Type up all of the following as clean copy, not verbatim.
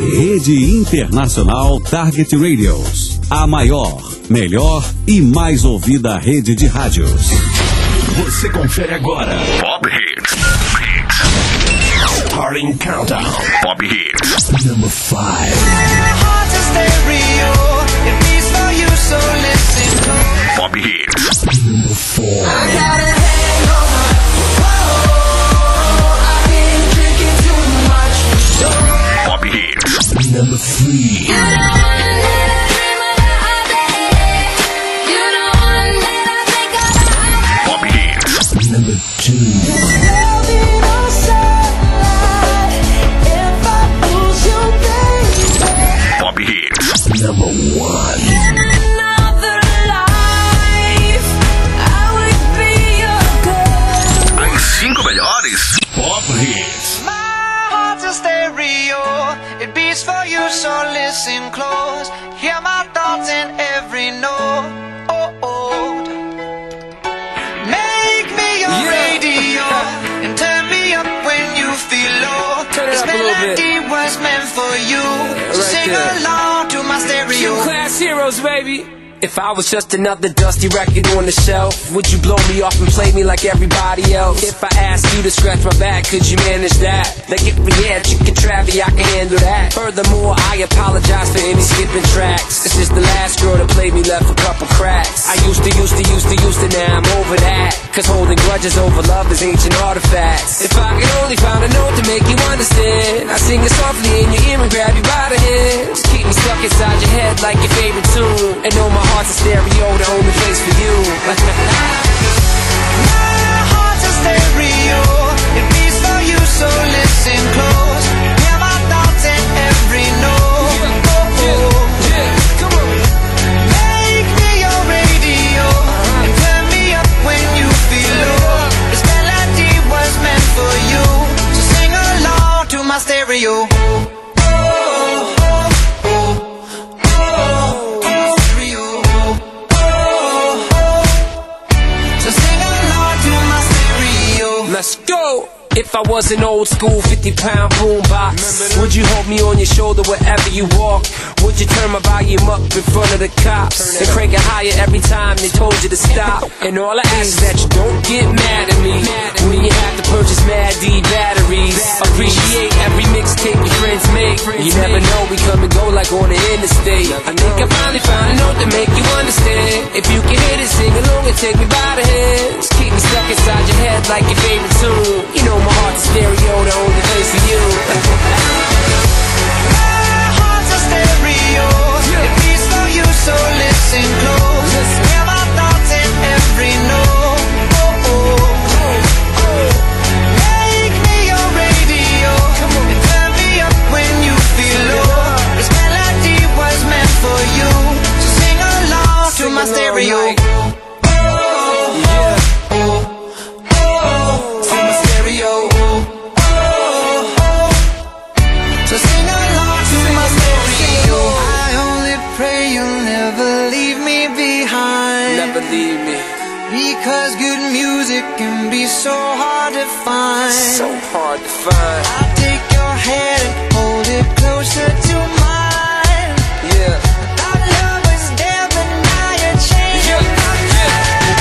Rede Internacional Target Radios. A maior, melhor e mais ouvida rede de rádios. Você confere agora. Pop Hits. Starting Countdown. Pop Hits. Number 5. Pop Hits. Number 4. Pop Hits. Number 3. Pop Hits. Number 2. Pop Hits. Number 1. As 5 melhores Pop Hits. It beats for you, so listen close. Hear my thoughts in every note. Make me your radio and turn me up when you feel low. This melody was meant for you, so sing along to my stereo. Class heroes, baby. If I was just another dusty record on the shelf, would you blow me off and play me like everybody else? If I asked you to scratch my back, could you manage that? Like if we had chicken Travie, I can handle that. Furthermore, I apologize for any skipping tracks. This is the last girl that played me, left a couple cracks. I used to, now I'm over that. Cause holding grudges over love is ancient artifacts. If I could only find a note to make you understand, I sing it softly in your ear and grab you by the hand. Just keep me stuck inside your head like your favorite tune. And know my heart's a stereo, the only place for you. My heart's a stereo, it beats for you, so listen close. Hear my thoughts in every note. Come on. Make me your radio and turn me up when you feel low. This melody was meant for you, so sing along to my stereo. Let's go! If I was an old school 50-pound boombox, would you hold me on your shoulder wherever you walk? Would you turn my volume up in front of the cops and crank it higher every time they told you to stop? And all I ask is that you don't get mad at me when you have to purchase Mad D batteries. Appreciate every mixtape your friends make. You never know, we come and go like on the interstate. I think I finally found a note to make you understand. If you can hit it, sing along and take me by the hand. Just keep me stuck inside your head like your favorite tune. You know my heart's a stereo, the only place for you. My heart's a stereo, it beats for you, so listen close. Hear my thoughts in every note. Make me your radio and turn me up when you feel low. This melody was meant for you, so sing along to my stereo. Because good music can be so hard to find. So hard to find. I'll take your hand and hold it closer to mine. Yeah. Our love was there, but now you're changing my mind.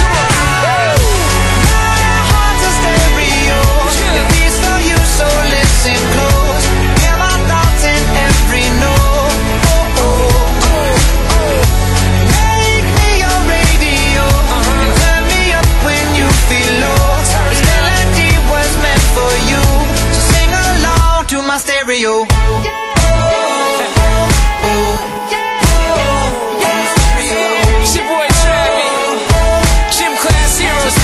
My heart's a stereo, it beats for you, so listen close. Hear my thoughts in every note. Make me your radio and turn me up when you feel low. This melody was meant for you, so sing along to my stereo. It's your boy Travie, Gym Class Heroes,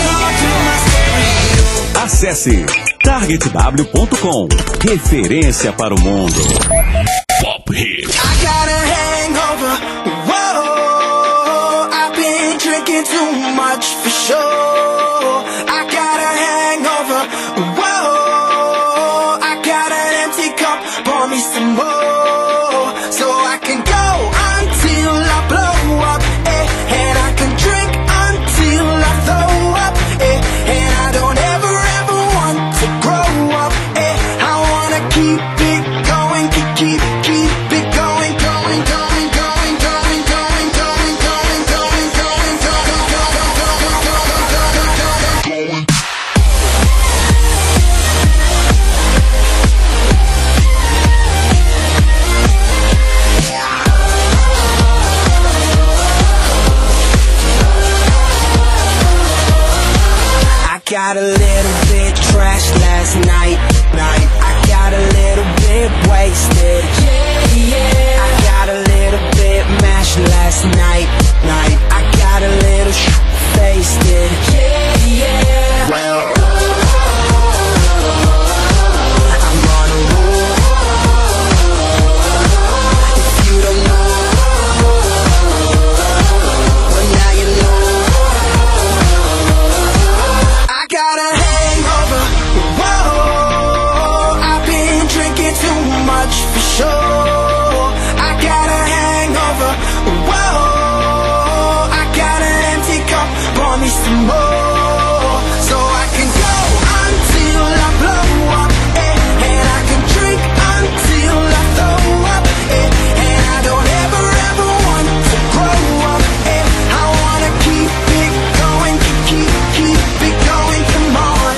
baby. Acesse targetw.com. Referência para o mundo. Pop Hits. I got a hangover. Whoa, I've been drinking too much for sure. I got a hangover. Whoa, I got an empty cup. Pour me some more, so I can go until I blow up, and I can drink until I throw up, and I don't ever want to grow up, I wanna keep it going, keep got a little bit trashed last night. I got a little bit wasted. I got a little bit mashed last night. I got a little wasted. Well, I'm on a roll. If you don't know, well now you know. I got a hangover. Whoa, I've been drinking too much for sure. I got a hangover. Whoa, I got an empty cup. Pour me some more, so I can go until I blow up, and I can drink until I throw up, and I don't ever want to grow up, I wanna keep it going, keep it going, come on.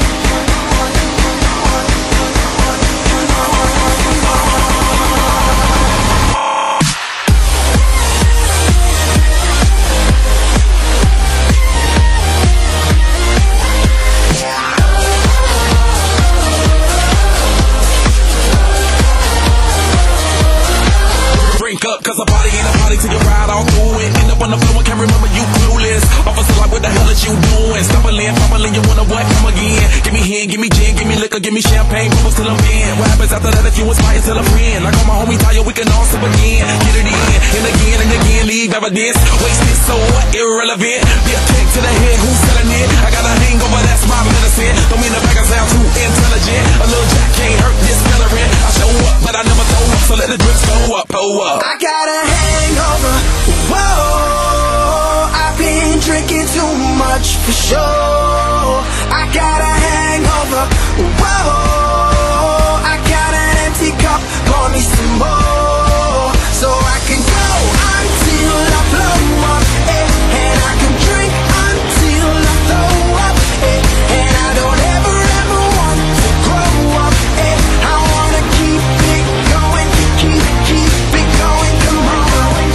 Drink up, cause a party ain't a party till you ride all through it. End up on the floor and can't remember you clueless. Officer like, what the hell is you doing? Stumbling, you wanna what? Come again. Give me hen, give me gin, give me liquor, give me champagne, bubbles till I'm in. What happens after that if you inspire till a friend? Like all my homies tell you we can all sip again. Get it in, and again, leave evidence. Wasted, so what? Irrelevant. Be a kick to the head, who's selling it? I got a hangover, that's my medicine. Don't mean the back I sound too intelligent. A little jack can't hurt this celebrant. I show up, but I never throw up, so let the drinks go up, pull up. I got a hangover. Whoa, I've been drinking too much for sure. I got a hangover. Whoa, I got an empty cup. Pour me some more, so I can go until I blow up, and I can drink until I throw up, and I don't ever want to grow up, I wanna keep it going, keep it going, come on.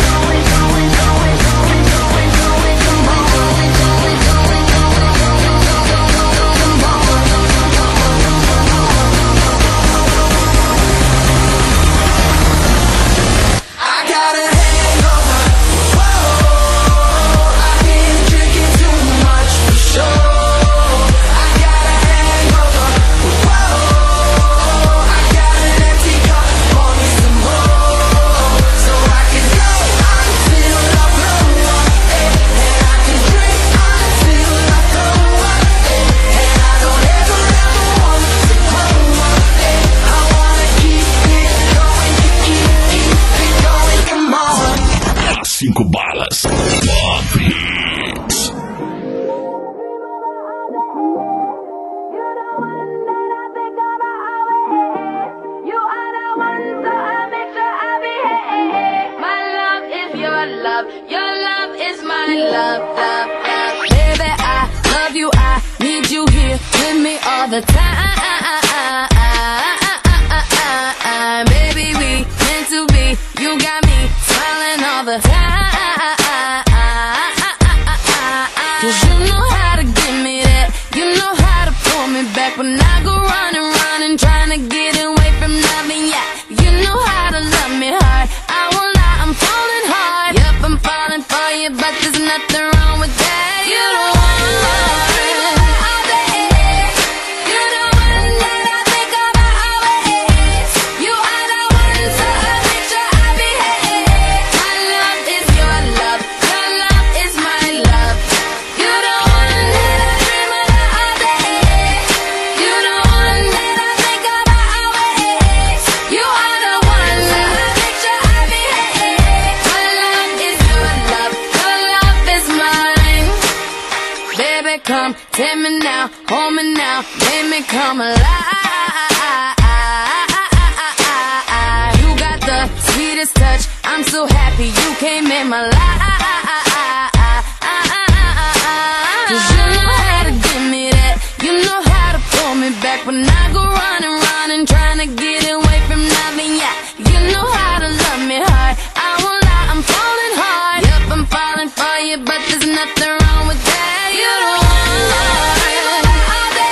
I got a hangover. Whoa, I've been drinking too much for sure. I got a hangover. Whoa, I got an empty cup. Pour me some more, so I can go until I blow up, and I can drink until I throw up, and I don't ever want to grow up, I wanna keep it going, keep it going, come on. Cinco balas. Pop Hits. You are the one, so I make sure I behave. My love is your love is my love. Baby, I love you, I need you here with me all the time. Baby, we meant to be. You got me smiling all the time. 'Cause you know how to give me that. You know how to pull me back when I go running, trying to get away from loving ya. You know how to love me hard. I won't lie, I'm falling hard. Yep, I'm falling for you, but there's nothing wrong with that. You don't want all day. You the one that I think about always. You are the one, so I make sure I behave. My love is your love is my love. You the one that I dream about all day. You the one that I think about always. You are the one, so I make sure I behave. My love is your love is mine. Baby, come, take me now, hold me now, make me come alive. You got the sweetest touch, I'm so happy you came in my life. 'Cause you know how to give me that. You know how to pull me back when I go running, trying to get away from loving ya. You know how to love me hard. I won't lie, I'm falling hard. Yep, I'm falling for you, but there's nothing wrong with that. You don't want all day.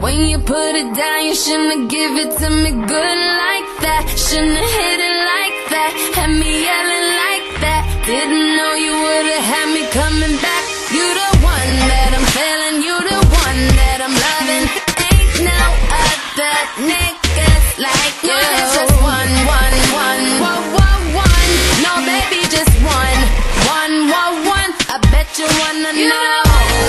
When you put it down, you shouldn't give it to me good like that. Shouldn't hit it like that. Had me yelling like that. Didn't know you would've had me coming back. You the one that I'm feeling, you the one that I'm loving. Ain't no other niggas like you. It's just one. No, baby, just one. I bet you wanna know.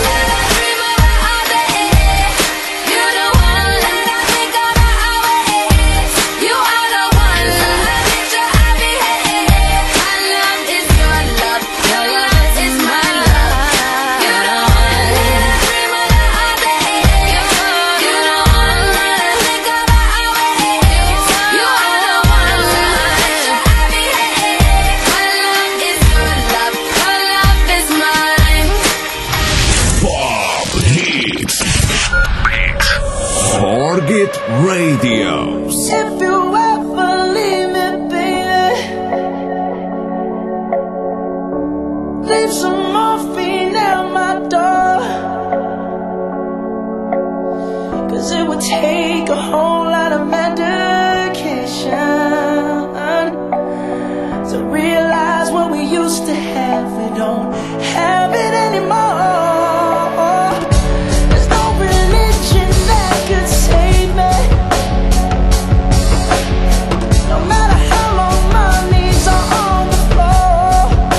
Target Radio. If you ever leave me, baby, leave some morphine at my door. 'Cause it would take a whole lot of medication to realize what we used to have. We don't have it anymore. There's no religion that could save me. No matter how long my knees are on the floor.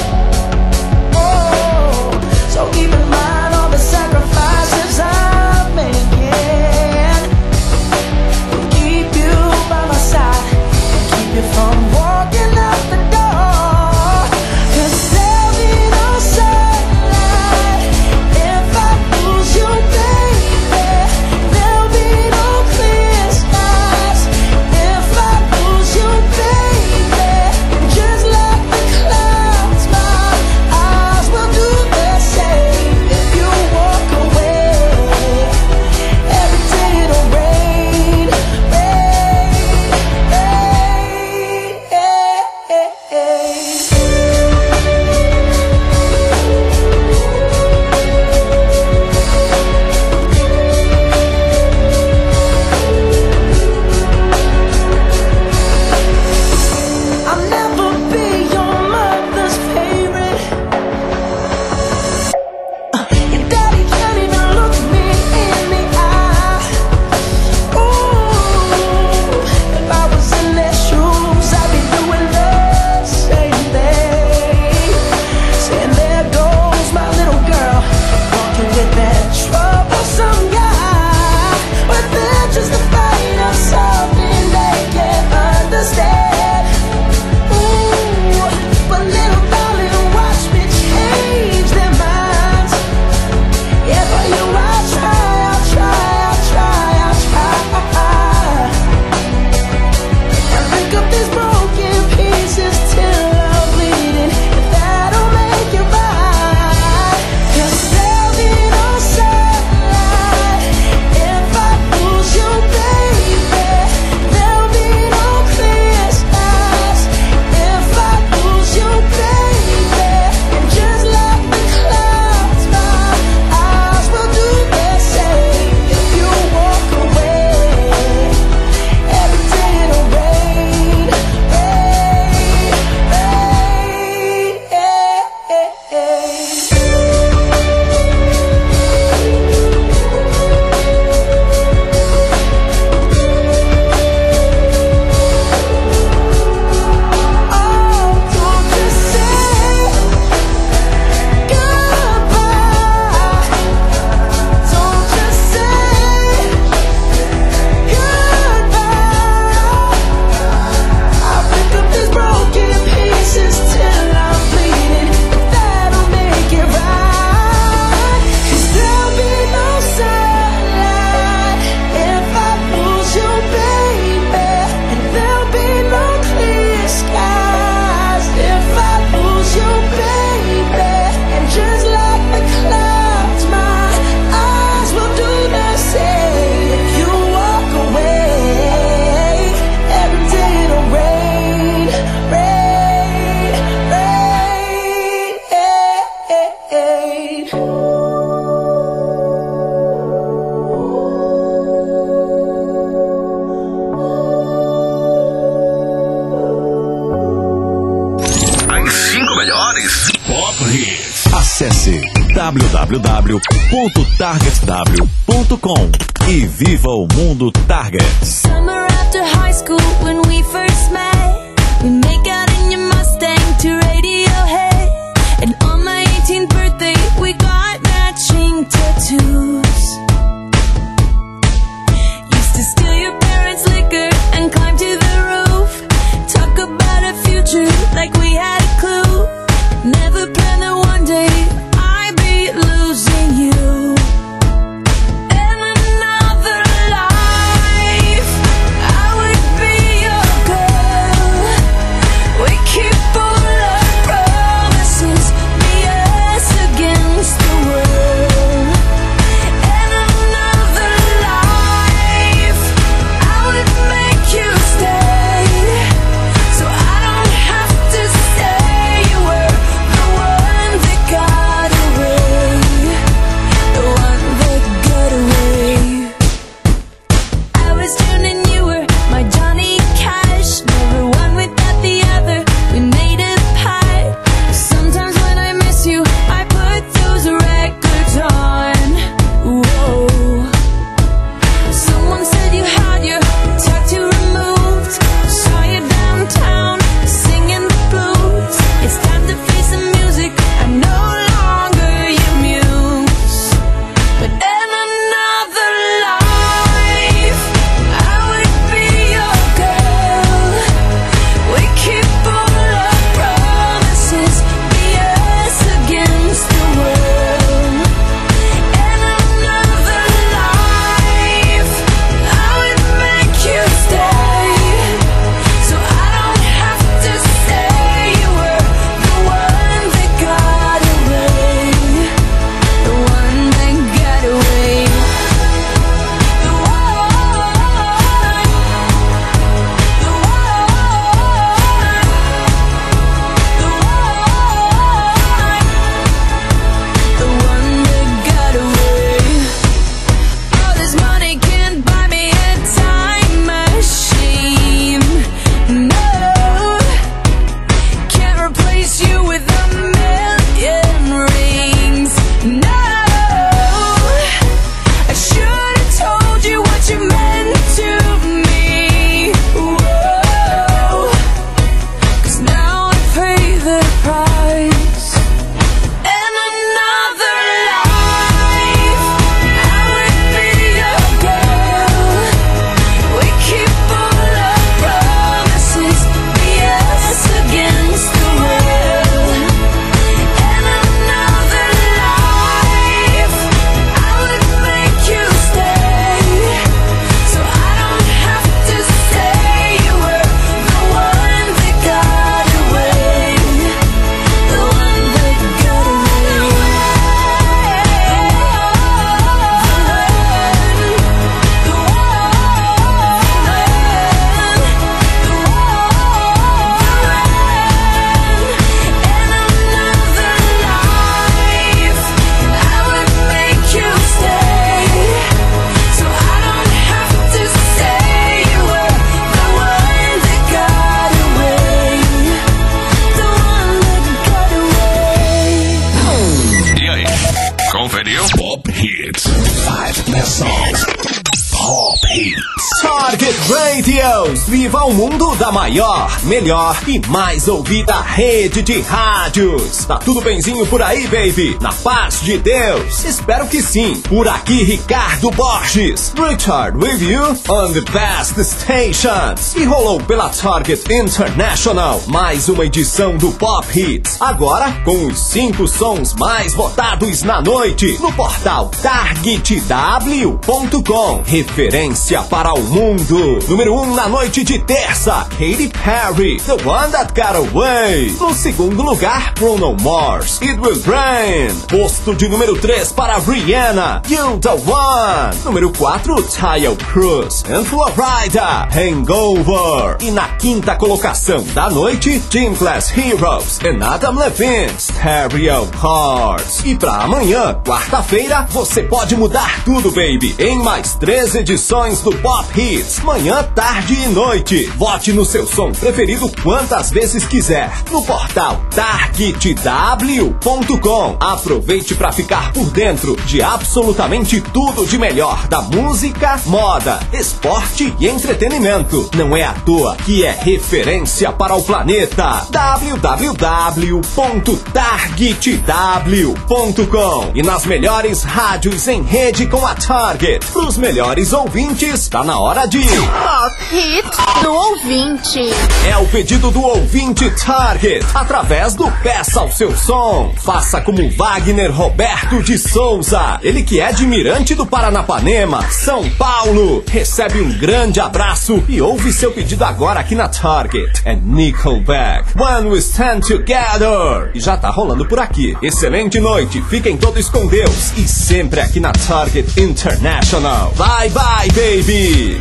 Oh, so keep in mind all the sacrifices I'm making. Will keep you by my side and keep you from walking out the door. 'Cause there'll be no sunlight www.targetw.com e viva o mundo Target. Summer after high school when we first met, we make out in your Mustang to Radiohead, and on my 18th birthday we got matching tattoos. Used to steal your parents' liquor and climb to the roof, talk about a future like we had a clue. Never planned that one day I'd be losing you. In another life, I would be your girl. We keep all our promises, be us against the world. In another life, I would make you stay, so I don't have to say you were the one that got away, the one that got away. I was June and you were my Johnny Cash, never one without the other, we made a pact. Sometimes when I miss you, I put those records on. Whoa. Someone said you had your tattoo removed, saw you downtown singing the blues. It's time to face the music, I'm no longer your muse. But in another life, I would be your girl. We keep all our promises, be us against the world. In another life, I would make you stay, so I don't have to say you were the one that got away, the one that got away. The one that got away. All this money can't buy me a time machine. No, can't replace you with a million rings. No, I should have told you what you meant to me. Whoa, 'cause now I pay the price. In another life, I would be your girl. We keep all our promises, be us against the world. In another life, I would make you stay, so I don't have to say you were the one that got away, the one that got E aí, conferiu? Pop Hits. 5 best songs. Pop Hits. Target Radios, viva o mundo da maior, melhor e mais ouvida rede de rádios. Tá tudo benzinho por aí, baby? Na paz de Deus? Espero que sim. Por aqui, Ricardo Borges. Richard with you on the best stations. E rolou pela Target International mais uma edição do Pop Hits. Agora com os 5 sons mais votados na noite no portal targetw.com. Referência para o mundo. Número 1 na noite de terça, Katy Perry, The One That Got Away. No segundo lugar, Bruno Mars, It Will Rain. Posto de número 3 para Rihanna, You The One. Número 4, Tayo Cruz and Florida, Hangover. E na quinta colocação da noite, Gym Class Heroes and Adam Levine, Stereo Hearts. E pra amanhã, quarta-feira, você pode mudar tudo, baby, em mais 3 edições do Pop Hits. Hits, manhã, tarde e noite. Vote no seu som preferido quantas vezes quiser no portal targetw.com. Aproveite para ficar por dentro de absolutamente tudo de melhor da música, moda, esporte e entretenimento. Não é à toa que é referência para o planeta. www.targetw.com. E nas melhores rádios em rede com a Target. Para os melhores ouvintes, tá na hora de Pop Hits do ouvinte. É o pedido do ouvinte Target, através do Peça ao Seu Som. Faça como Wagner Roberto de Souza, ele que é de Mirante do Paranapanema, São Paulo. Recebe um grande abraço e ouve seu pedido agora aqui na Target. É Nickelback, When We Stand Together. E já tá rolando por aqui. Excelente noite, fiquem todos com Deus e sempre aqui na Target International. Bye bye, baby!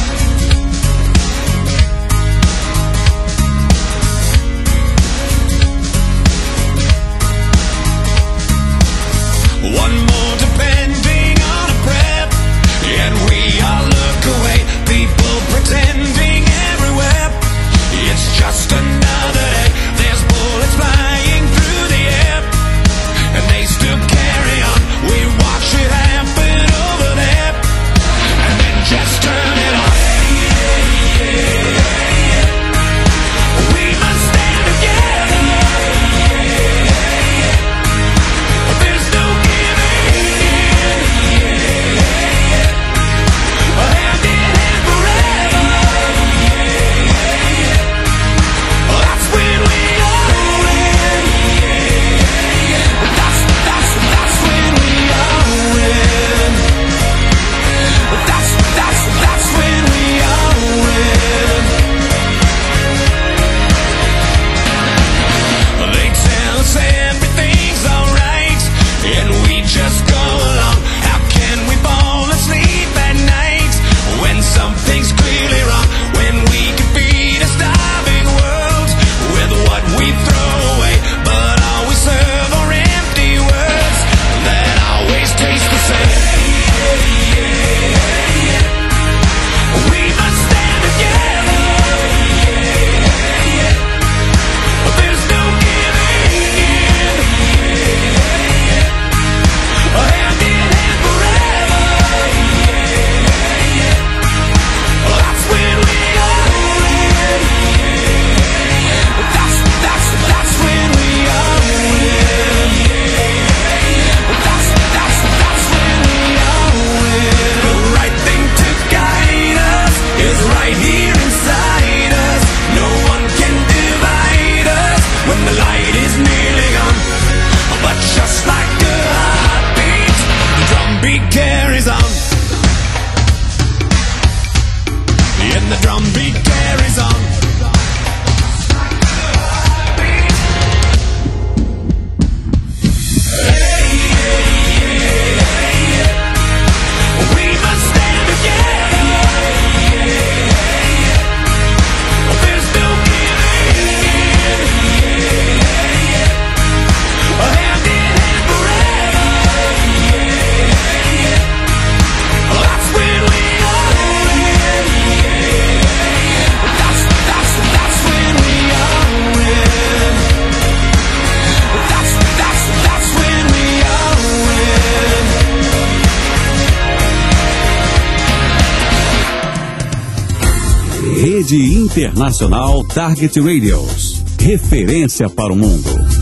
One more depending on a prep, and we all look away. People pretending everywhere. It's just another day. There's bullets flying through the air, and they still carry on. We watch it happen over there, and then just turn it on. We must stand together. There's no just go along. How can we fall asleep at night when something's clearly wrong? When we could feed a starving world with what we throw away, but all we serve are empty words that always taste the same. We must stand together. There's no giving in. Hand in hand forever. That's when we all win. That's when we all win. That's when we all win. The right thing to guide us is right here inside us. No one can divide us when the light is nearly gone. But just like a heartbeat, the drumbeat carries on. And the drumbeat carries on. We must stand together. There's no giving in. Hand in hand forever. That's when we all win. That's when we all win. That's when we all win. Rede Internacional Target Radios. Referência para o mundo.